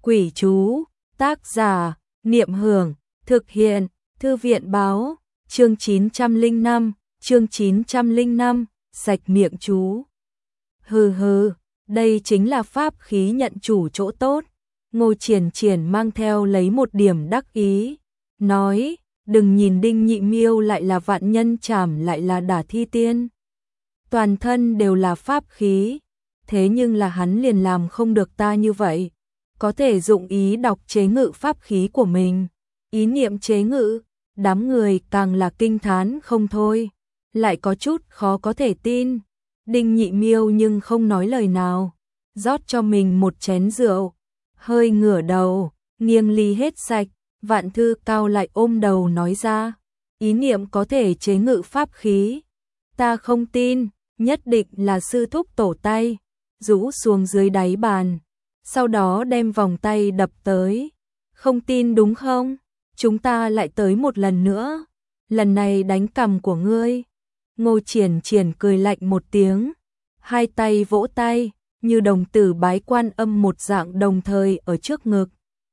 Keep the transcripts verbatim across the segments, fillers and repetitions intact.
Quỷ chú, tác giả, Niệm Hưởng, thực hiện, Thư viện báo, chương chín trăm lẻ năm, chương chín trăm lẻ năm, sạch miệng chú. Hừ hừ, đây chính là pháp khí nhận chủ chỗ tốt. Ngô Triển Triển mang theo lấy một điểm đắc ý, nói, đừng nhìn Đinh Nhị Miêu lại là vạn nhân trảm lại là đả thi tiên. Toàn thân đều là pháp khí, thế nhưng là hắn liền làm không được ta như vậy. Có thể dụng ý đọc chế ngự pháp khí của mình, ý niệm chế ngự, đám người càng là kinh thán không thôi, lại có chút khó có thể tin. Đinh Nhị Miêu nhưng không nói lời nào, rót cho mình một chén rượu, hơi ngửa đầu, nghiêng ly hết sạch. Vạn Thư Cao lại ôm đầu nói ra, ý niệm có thể chế ngự pháp khí, ta không tin, nhất định là sư thúc tổ tay, rũ xuống dưới đáy bàn, sau đó đem vòng tay đập tới. Không tin đúng không? Chúng ta lại tới một lần nữa, lần này đánh cằm của ngươi. Ngô Triển Triển cười lạnh một tiếng, hai tay vỗ tay, như đồng tử bái Quan Âm một dạng đồng thời ở trước ngực.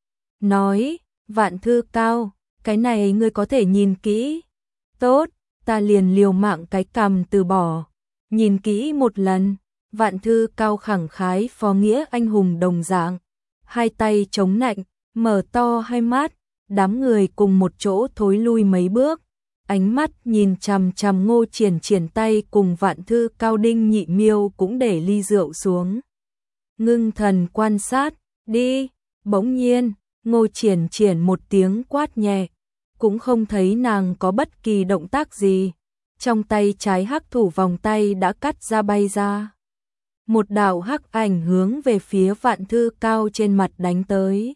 Nói, Vạn Thư Cao, cái này ngươi có thể nhìn kỹ. Tốt, ta liền liều mạng cái cằm từ bỏ. Nhìn kỹ một lần. Vạn Thư Cao khẳng khái phó nghĩa anh hùng đồng dạng, hai tay chống nạnh, mở to hai mắt, đám người cùng một chỗ thối lui mấy bước, ánh mắt nhìn chằm chằm Ngô Triển Triển tay cùng Vạn Thư Cao. Đinh Nhị Miêu cũng để ly rượu xuống, ngưng thần quan sát. Đi. Bỗng nhiên, Ngô Triển Triển một tiếng quát nhẹ, cũng không thấy nàng có bất kỳ động tác gì, trong tay trái hắc thủ vòng tay đã cắt ra bay ra. Một đạo hắc ảnh hướng về phía Vạn Thư Cao trên mặt đánh tới.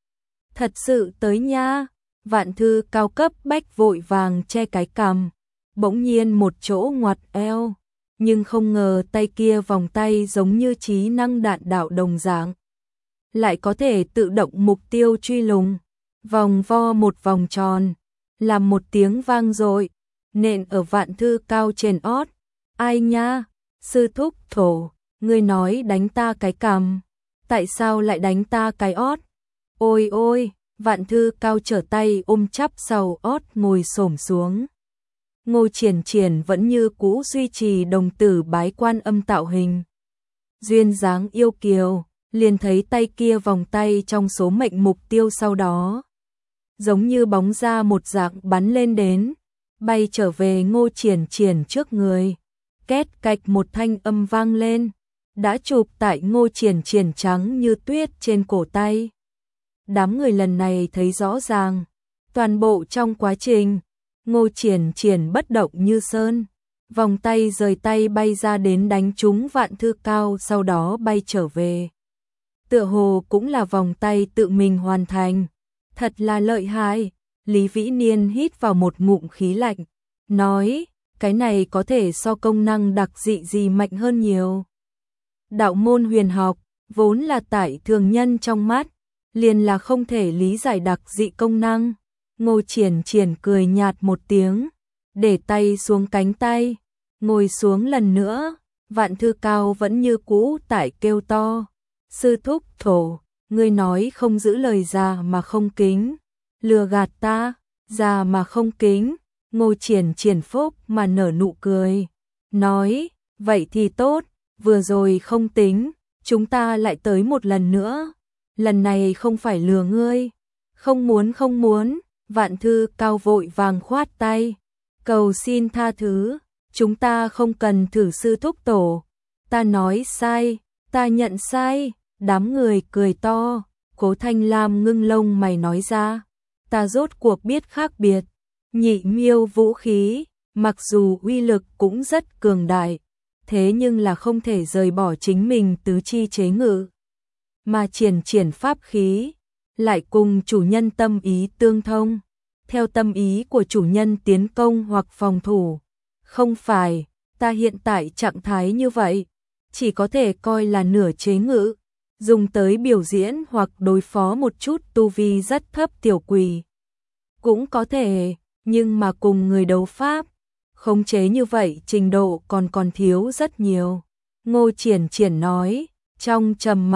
Thật sự tới nha. Vạn Thư Cao cấp bách vội vàng che cái cằm, bỗng nhiên một chỗ ngoặt eo, nhưng không ngờ tay kia vòng tay giống như trí năng đạn đạo đồng dạng, lại có thể tự động mục tiêu truy lùng, vòng vo một vòng tròn, làm một tiếng vang dội, nện ở Vạn Thư Cao trên ót. Ai nha, sư thúc thổ, ngươi nói đánh ta cái cằm, tại sao lại đánh ta cái ót? Ôi ôi, Vạn Thư Cao trở tay ôm chắp sau ót ngồi xổm xuống. Ngô Triển Triển vẫn như cũ duy trì đồng tử bái Quan Âm tạo hình, duyên dáng yêu kiều, liền thấy tay kia vòng tay trong số mệnh mục tiêu sau đó, giống như bóng ra một dạng bắn lên đến, bay trở về Ngô Triển Triển trước người. Két cạch một thanh âm vang lên, đã chụp tại Ngô Triển Triển trắng như tuyết trên cổ tay. Đám người lần này thấy rõ ràng, toàn bộ trong quá trình, Ngô Triển Triển bất động như sơn, vòng tay rời tay bay ra đến đánh trúng Vạn Thư Cao sau đó bay trở về. Tựa hồ cũng là vòng tay tự mình hoàn thành, thật là lợi hại. Lý Vĩ Niên hít vào một ngụm khí lạnh, nói, cái này có thể so công năng đặc dị gì mạnh hơn nhiều. Đạo môn huyền học, vốn là tại thường nhân trong mắt, liền là không thể lý giải đặc dị công năng. Ngô Triển Triển cười nhạt một tiếng, để tay xuống cánh tay, ngồi xuống lần nữa. Vạn Thư Cao vẫn như cũ tại kêu to, sư thúc thổ, ngươi nói không giữ lời già mà không kính, lừa gạt ta, già mà không kính. Ngô Triển Triển phúc mà nở nụ cười, nói, vậy thì tốt, vừa rồi không tính, chúng ta lại tới một lần nữa, lần này không phải lừa ngươi. Không muốn không muốn. Vạn Thư Cao vội vàng khoát tay, cầu xin tha thứ, chúng ta không cần thử sư thúc tổ, ta nói sai, ta nhận sai. Đám người cười to. Cố Thanh Lam ngưng lông mày nói ra, ta rốt cuộc biết khác biệt, Nhị Miêu vũ khí, mặc dù uy lực cũng rất cường đại, thế nhưng là không thể rời bỏ chính mình tứ chi chế ngự, mà Triển Triển pháp khí lại cùng chủ nhân tâm ý tương thông, theo tâm ý của chủ nhân tiến công hoặc phòng thủ. Không phải, ta hiện tại trạng thái như vậy, chỉ có thể coi là nửa chế ngự, dùng tới biểu diễn hoặc đối phó một chút tu vi rất thấp tiểu quỷ. Cũng có thể, nhưng mà cùng người đấu pháp, khống chế như vậy trình độ còn còn thiếu rất nhiều. Ngô Triển Triển nói, trong trầm mặc,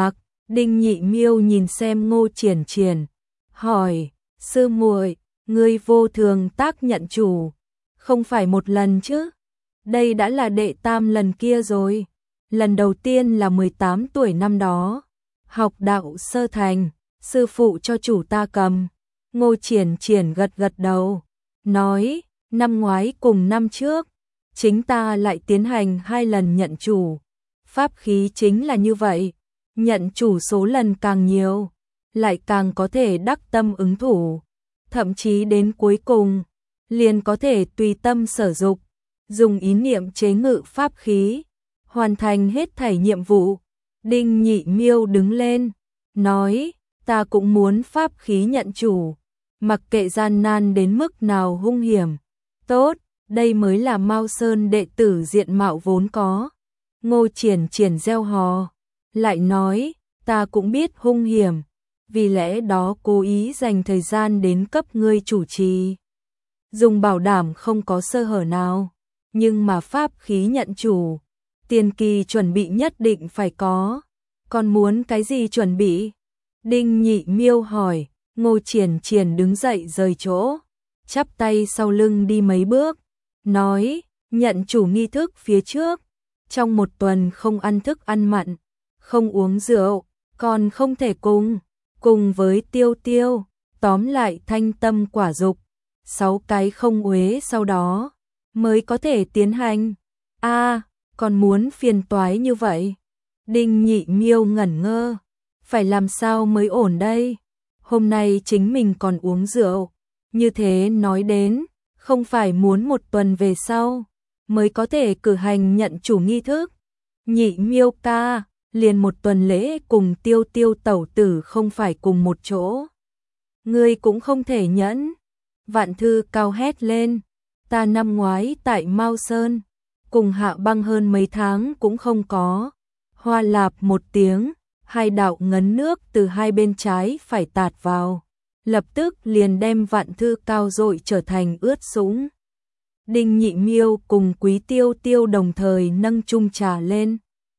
Đinh Nhị Miêu nhìn xem Ngô Triển Triển, hỏi, sư muội, ngươi vô thường tác nhận chủ, không phải một lần chứ? Đây đã là đệ tam lần kia rồi. Lần đầu tiên là mười tám tuổi năm đó, học đạo sơ thành, sư phụ cho chủ ta cầm. Ngô Triển Triển gật gật đầu, nói, năm ngoái cùng năm trước, chính ta lại tiến hành hai lần nhận chủ. Pháp khí chính là như vậy, nhận chủ số lần càng nhiều, lại càng có thể đắc tâm ứng thủ, thậm chí đến cuối cùng, liền có thể tùy tâm sở dục, dùng ý niệm chế ngự pháp khí, hoàn thành hết thảy nhiệm vụ. Đinh Nhị Miêu đứng lên, nói, ta cũng muốn pháp khí nhận chủ, mặc kệ gian nan đến mức nào hung hiểm. Tốt, đây mới là Mao Sơn đệ tử diện mạo vốn có. Ngô Triển Triển reo hò, lại nói, ta cũng biết hung hiểm, vì lẽ đó cố ý dành thời gian đến cấp ngươi chủ trì, dùng bảo đảm không có sơ hở nào, nhưng mà pháp khí nhận chủ, tiền kỳ chuẩn bị nhất định phải có. Còn muốn cái gì chuẩn bị? Đinh Nhị Miêu hỏi. Ngô Triển Triển đứng dậy rời chỗ, chắp tay sau lưng đi mấy bước, nói, nhận chủ nghi thức phía trước, trong một tuần không ăn thức ăn mặn, không uống rượu, còn không thể cùng, cùng với tiêu tiêu, tóm lại thanh tâm quả dục, sáu cái không uế sau đó, mới có thể tiến hành. A, à, còn muốn phiền toái như vậy? Đinh Nhị Miêu ngẩn ngơ, phải làm sao mới ổn đây? Hôm nay chính mình còn uống rượu, như thế nói đến, không phải muốn một tuần về sau, mới có thể cử hành nhận chủ nghi thức. Nhị Miêu ca, liền một tuần lễ cùng tiêu tiêu tẩu tử không phải cùng một chỗ. Ngươi cũng không thể nhẫn. Vạn Thư cao hét lên, ta năm ngoái tại Mao Sơn, cùng Hạ Băng hơn mấy tháng cũng không có. Hoa lạp một tiếng, hai đạo ngấn nước từ hai bên trái phải tạt vào, lập tức liền đem Vạn Thư cao dội trở thành ướt sũng. Đinh Nhị Miêu cùng Quý Tiêu Tiêu đồng thời nâng chung trà lên,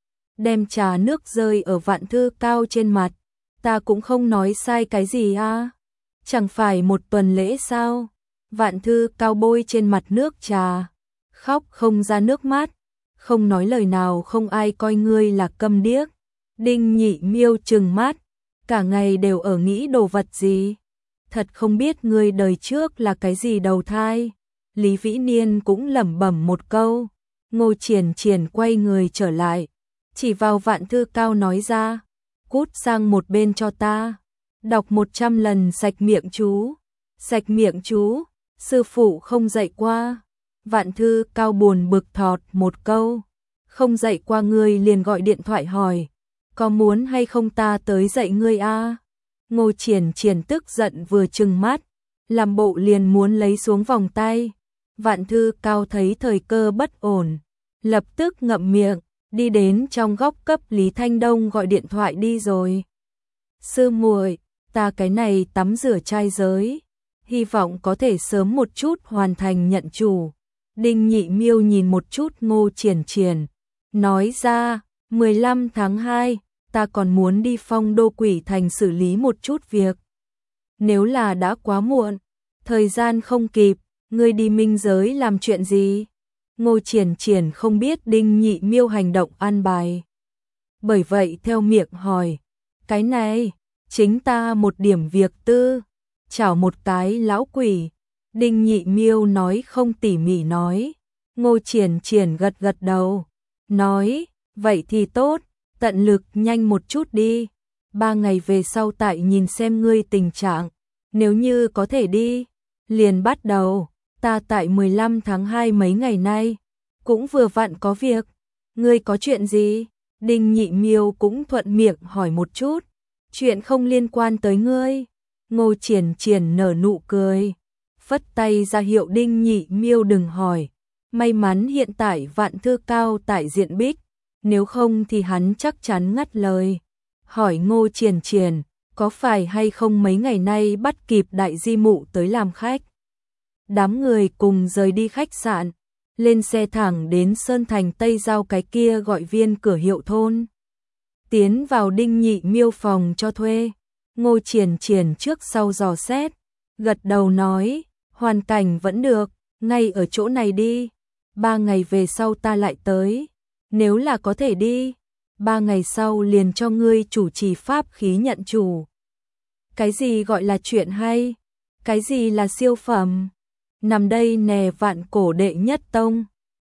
đem trà nước rơi ở Vạn Thư cao trên mặt. Ta cũng không nói sai cái gì a, chẳng phải một tuần lễ sao? Vạn Thư cao bôi trên mặt nước trà, khóc không ra nước mắt, không nói lời nào, không ai coi ngươi là câm điếc. Đinh Nhị Miêu trừng mắt, cả ngày đều ở nghĩ đồ vật gì? Thật không biết ngươi đời trước là cái gì đầu thai. Lý Vĩ Niên cũng lẩm bẩm một câu. Ngô Triển Triển quay người trở lại, chỉ vào Vạn Thư cao nói ra, cút sang một bên cho ta, đọc một trăm lần sạch miệng chú. Sạch miệng chú, sư phụ không dạy qua. Vạn Thư cao buồn bực thọt một câu, không dạy qua ngươi liền gọi điện thoại hỏi, có muốn hay không ta tới dạy ngươi a? Ngô Triển Triển tức giận vừa trừng mắt, làm bộ liền muốn lấy xuống vòng tay. Vạn Thư cao thấy thời cơ bất ổn, lập tức ngậm miệng, đi đến trong góc cấp Lý Thanh Đông gọi điện thoại đi rồi. Sư muội, ta cái này tắm rửa trai giới, hy vọng có thể sớm một chút hoàn thành nhận chủ. Đinh Nhị Miêu nhìn một chút Ngô Triển Triển, nói ra, mười lăm tháng hai, ta còn muốn đi Phong Đô Quỷ Thành xử lý một chút việc. Nếu là đã quá muộn, thời gian không kịp, ngươi đi minh giới làm chuyện gì? Ngô Triển Triển không biết Đinh Nhị Miêu hành động an bài, bởi vậy theo miệng hỏi, cái này, chính ta một điểm việc tư, chảo một cái lão quỷ. Đinh Nhị Miêu nói không tỉ mỉ nói. Ngô Triển Triển gật gật đầu, nói, vậy thì tốt, tận lực nhanh một chút đi, ba ngày về sau tại nhìn xem ngươi tình trạng, nếu như có thể đi, liền bắt đầu. Ta tại mười lăm tháng hai mấy ngày nay, cũng vừa vặn có việc. Ngươi có chuyện gì? Đinh Nhị Miêu cũng thuận miệng hỏi một chút. Chuyện không liên quan tới ngươi. Ngô Triển Triển nở nụ cười, phất tay ra hiệu Đinh Nhị Miêu đừng hỏi. May mắn hiện tại Vạn Thư cao tại diện Bích, nếu không thì hắn chắc chắn ngắt lời. Hỏi Ngô Triển Triển, có phải hay không mấy ngày nay bắt kịp đại di mụ tới làm khách? Đám người cùng rời đi khách sạn, lên xe thẳng đến Sơn Thành Tây Giao cái kia gọi viên cửa hiệu thôn. tiến vào Đinh Nhị Miêu phòng cho thuê. Ngô Triển Triển trước sau dò xét, gật đầu nói, hoàn cảnh vẫn được, ngay ở chỗ này đi, ba ngày về sau ta lại tới, nếu là có thể đi, ba ngày sau liền cho ngươi chủ trì pháp khí nhận chủ. Cái gì gọi là chuyện hay? Cái gì là siêu phẩm? Nằm đây nè vạn cổ đệ nhất tông.